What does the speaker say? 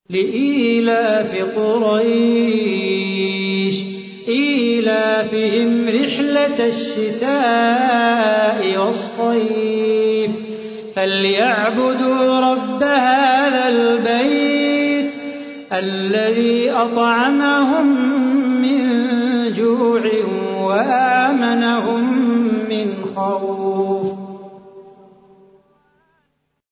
لإيلاف قريش إيلافهم رحلة الشتاء والصيف فليعبدوا رب هذا البيت الذي أطعمهم من جوع وآمنهم من خوف.